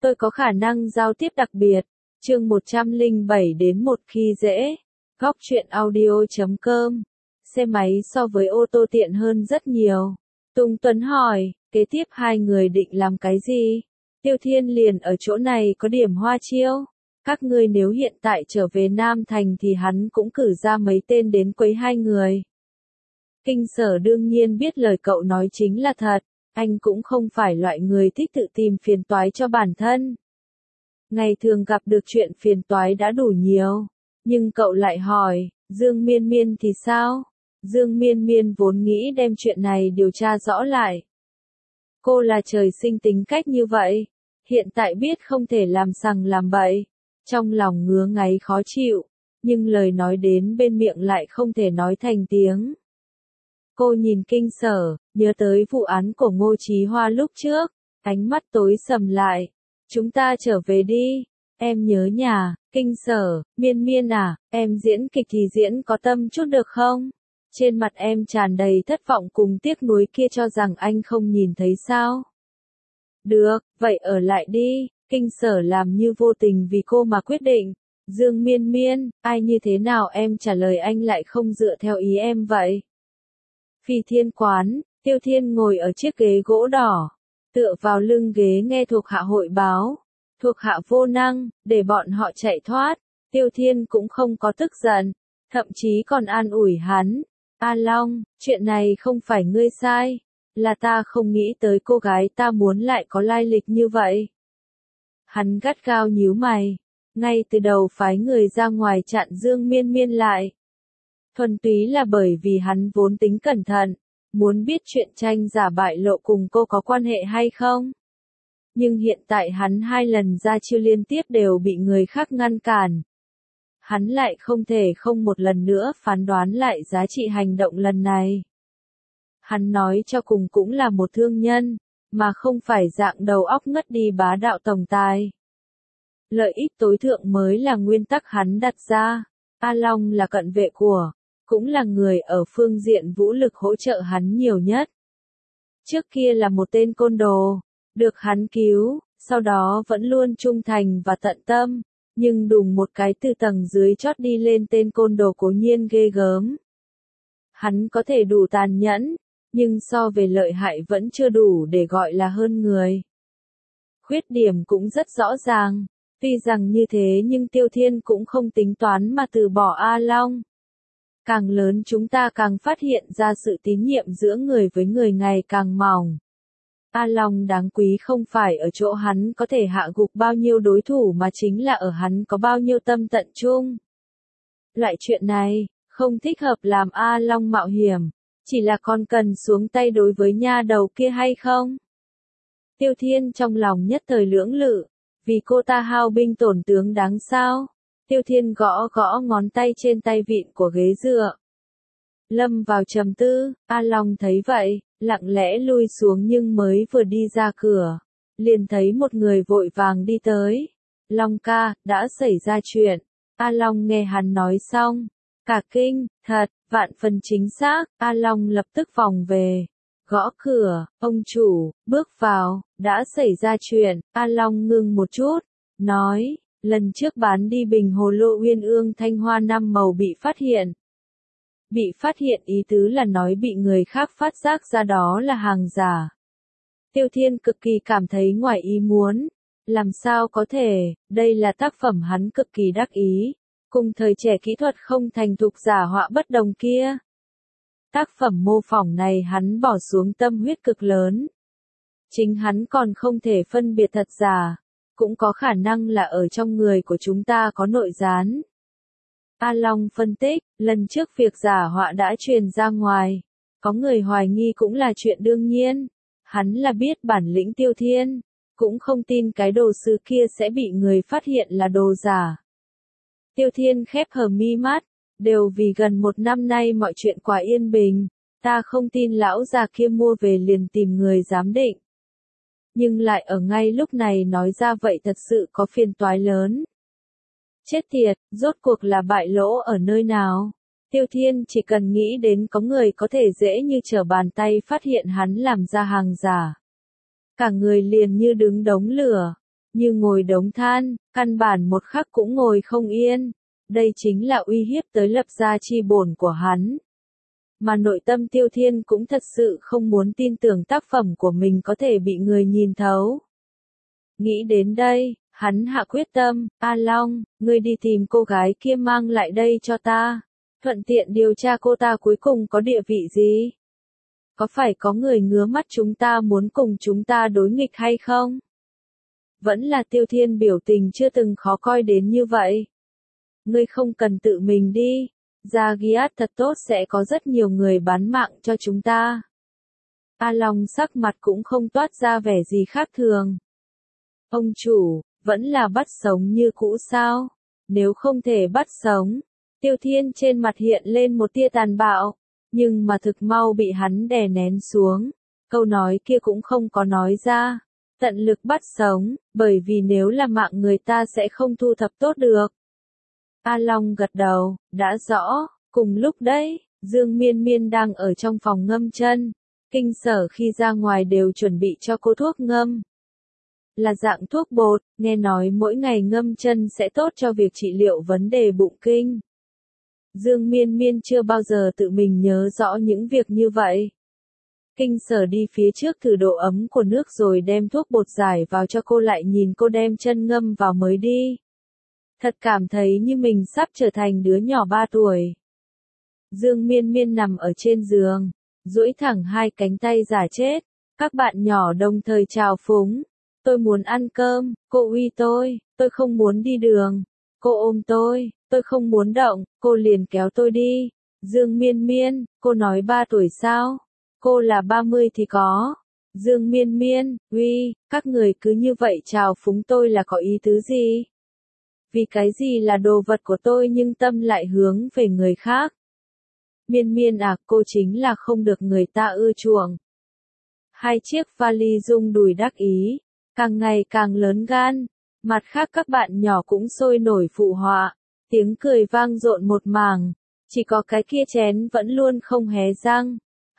Tôi có khả năng giao tiếp đặc biệt. Chương 107 đến 1 khi dễ. Góc truyện audio.com. Xe máy so với ô tô tiện hơn rất nhiều. Tùng Tuấn hỏi, kế tiếp hai người định làm cái gì? Tiêu Thiên liền ở chỗ này có điểm hoa chiêu. Các ngươi nếu hiện tại trở về Nam Thành thì hắn cũng cử ra mấy tên đến quấy hai người. Kinh Sở đương nhiên biết lời cậu nói chính là thật. Anh cũng không phải loại người thích tự tìm phiền toái cho bản thân. Ngày thường gặp được chuyện phiền toái đã đủ nhiều. Nhưng cậu lại hỏi, Dương Miên Miên thì sao? Dương Miên Miên vốn nghĩ đem chuyện này điều tra rõ lại. Cô là trời sinh tính cách như vậy. Hiện tại biết không thể làm sằng làm bậy. Trong lòng ngứa ngáy khó chịu. Nhưng lời nói đến bên miệng lại không thể nói thành tiếng. Cô nhìn Kinh Sở, nhớ tới vụ án của Ngô Chí Hoa lúc trước. Ánh mắt tối sầm lại. Chúng ta trở về đi. Em nhớ nhà. Kinh Sở, Miên Miên à, em diễn kịch thì diễn có tâm chút được không? Trên mặt em tràn đầy thất vọng cùng tiếc nuối kia, cho rằng anh không nhìn thấy sao? Được, vậy ở lại đi. Kinh Sở làm như vô tình vì cô mà quyết định. Dương Miên Miên, ai như thế nào em trả lời anh lại không dựa theo ý em vậy? Phi Thiên quán, Tiêu Thiên ngồi ở chiếc ghế gỗ đỏ, tựa vào lưng ghế nghe thuộc hạ hội báo. Thuộc hạ vô năng, để bọn họ chạy thoát. Tiêu Thiên cũng không có tức giận, thậm chí còn an ủi hắn. A Long, chuyện này không phải ngươi sai, là ta không nghĩ tới cô gái ta muốn lại có lai lịch như vậy. Hắn gắt gao nhíu mày, ngay từ đầu phái người ra ngoài chặn Dương Miên Miên lại. Thuần túy là bởi vì hắn vốn tính cẩn thận, muốn biết chuyện tranh giả bại lộ cùng cô có quan hệ hay không. Nhưng hiện tại hắn hai lần ra chiêu liên tiếp đều bị người khác ngăn cản. Hắn lại không thể không một lần nữa phán đoán lại giá trị hành động lần này. Hắn nói cho cùng cũng là một thương nhân, mà không phải dạng đầu óc ngất đi bá đạo tổng tài. Lợi ích tối thượng mới là nguyên tắc hắn đặt ra. A Long là cận vệ của, cũng là người ở phương diện vũ lực hỗ trợ hắn nhiều nhất. Trước kia là một tên côn đồ, được hắn cứu, sau đó vẫn luôn trung thành và tận tâm, nhưng đùng một cái từ tầng dưới chót đi lên tên côn đồ cố nhiên ghê gớm. Hắn có thể đủ tàn nhẫn, nhưng so về lợi hại vẫn chưa đủ để gọi là hơn người. Khuyết điểm cũng rất rõ ràng, tuy rằng như thế nhưng Tiêu Thiên cũng không tính toán mà từ bỏ A Long. Càng lớn chúng ta càng phát hiện ra sự tín nhiệm giữa người với người ngày càng mỏng. A Long đáng quý không phải ở chỗ hắn có thể hạ gục bao nhiêu đối thủ mà chính là ở hắn có bao nhiêu tâm tận trung. Loại chuyện này, không thích hợp làm A Long mạo hiểm, chỉ là còn cần xuống tay đối với nha đầu kia hay không? Tiêu Thiên trong lòng nhất thời lưỡng lự, vì cô ta hao binh tổn tướng đáng sao? Tiêu Thiên gõ gõ ngón tay trên tay vịn của ghế dựa. Lâm vào trầm tư, A Long thấy vậy, lặng lẽ lui xuống nhưng mới vừa đi ra cửa, liền thấy một người vội vàng đi tới. Long ca, đã xảy ra chuyện. A Long nghe hắn nói xong, cả kinh, thật, vạn phần chính xác. A Long lập tức vòng về, gõ cửa, ông chủ, bước vào, đã xảy ra chuyện. A Long ngưng một chút, nói, lần trước bán đi bình hồ lô Uyên Ương Thanh Hoa 5 màu bị phát hiện. Bị phát hiện ý tứ là nói bị người khác phát giác ra đó là hàng giả. Tiêu Thiên cực kỳ cảm thấy ngoài ý muốn. Làm sao có thể, đây là tác phẩm hắn cực kỳ đắc ý. Cùng thời trẻ kỹ thuật không thành thục giả họa bất đồng kia. Tác phẩm mô phỏng này hắn bỏ xuống tâm huyết cực lớn. Chính hắn còn không thể phân biệt thật giả. Cũng có khả năng là ở trong người của chúng ta có nội gián. A Long phân tích, lần trước việc giả họa đã truyền ra ngoài. Có người hoài nghi cũng là chuyện đương nhiên. Hắn là biết bản lĩnh Tiêu Thiên, cũng không tin cái đồ sứ kia sẽ bị người phát hiện là đồ giả. Tiêu Thiên khép hờ mi mắt, đều vì gần 1 năm nay mọi chuyện quá yên bình, ta không tin lão già kia mua về liền tìm người giám định. Nhưng lại ở ngay lúc này nói ra vậy thật sự có phiền toái lớn. Chết tiệt, rốt cuộc là bại lỗ ở nơi nào? Tiêu Thiên chỉ cần nghĩ đến có người có thể dễ như trở bàn tay phát hiện hắn làm ra hàng giả. Cả người liền như đứng đống lửa. như ngồi đống than, căn bản một khắc cũng ngồi không yên. Đây chính là uy hiếp tới lập gia chi bổn của hắn. Mà nội tâm Tiêu Thiên cũng thật sự không muốn tin tưởng tác phẩm của mình có thể bị người nhìn thấu. Nghĩ đến đây, hắn hạ quyết tâm, A Long, ngươi đi tìm cô gái kia mang lại đây cho ta. Thuận tiện điều tra cô ta cuối cùng có địa vị gì? Có phải có người ngứa mắt chúng ta muốn cùng chúng ta đối nghịch hay không? Vẫn là Tiêu Thiên biểu tình chưa từng khó coi đến như vậy. Ngươi không cần tự mình đi. Gia-giát thật tốt sẽ có rất nhiều người bán mạng cho chúng ta. A Long sắc mặt cũng không toát ra vẻ gì khác thường. Ông chủ, vẫn là bắt sống như cũ sao? Nếu không thể bắt sống, Tiêu Thiên trên mặt hiện lên một tia tàn bạo, nhưng mà thực mau bị hắn đè nén xuống. Câu nói kia cũng không có nói ra. Tận lực bắt sống, bởi vì nếu là mạng người ta sẽ không thu thập tốt được. A Long gật đầu, đã rõ, cùng lúc đấy, Dương Miên Miên đang ở trong phòng ngâm chân. Kinh Sở khi ra ngoài đều chuẩn bị cho cô thuốc ngâm. Là dạng thuốc bột, nghe nói mỗi ngày ngâm chân sẽ tốt cho việc trị liệu vấn đề bụng kinh. Dương Miên Miên chưa bao giờ tự mình nhớ rõ những việc như vậy. Kinh Sở đi phía trước thử độ ấm của nước rồi đem thuốc bột giải vào cho cô, lại nhìn cô đem chân ngâm vào mới đi. Thật cảm thấy như mình sắp trở thành đứa nhỏ 3 tuổi. Dương Miên Miên nằm ở trên giường, duỗi thẳng hai cánh tay giả chết. Các bạn nhỏ đồng thời chào phúng. Tôi muốn ăn cơm, cô uy tôi không muốn đi đường. Cô ôm tôi không muốn động, cô liền kéo tôi đi. Dương Miên Miên, cô nói 3 tuổi sao? Cô là 30 thì có. Dương Miên Miên, uy, các người cứ như vậy chào phúng tôi là có ý tứ gì? Vì cái gì là đồ vật của tôi nhưng tâm lại hướng về người khác? Miên Miên à, cô chính là không được người ta ưa chuộng. Hai chiếc vali rung đùi đắc ý, càng ngày càng lớn gan. Mặt khác các bạn nhỏ cũng sôi nổi phụ họa, tiếng cười vang rộn một mảng. Chỉ có cái kia chén vẫn luôn không hé răng.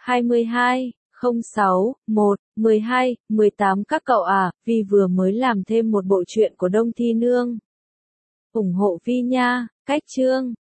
22, 06, 1, 12, 18 các cậu à, Vi vừa mới làm thêm một bộ truyện của Đông Thi Nương. Ủng hộ Vi nha, cách chương.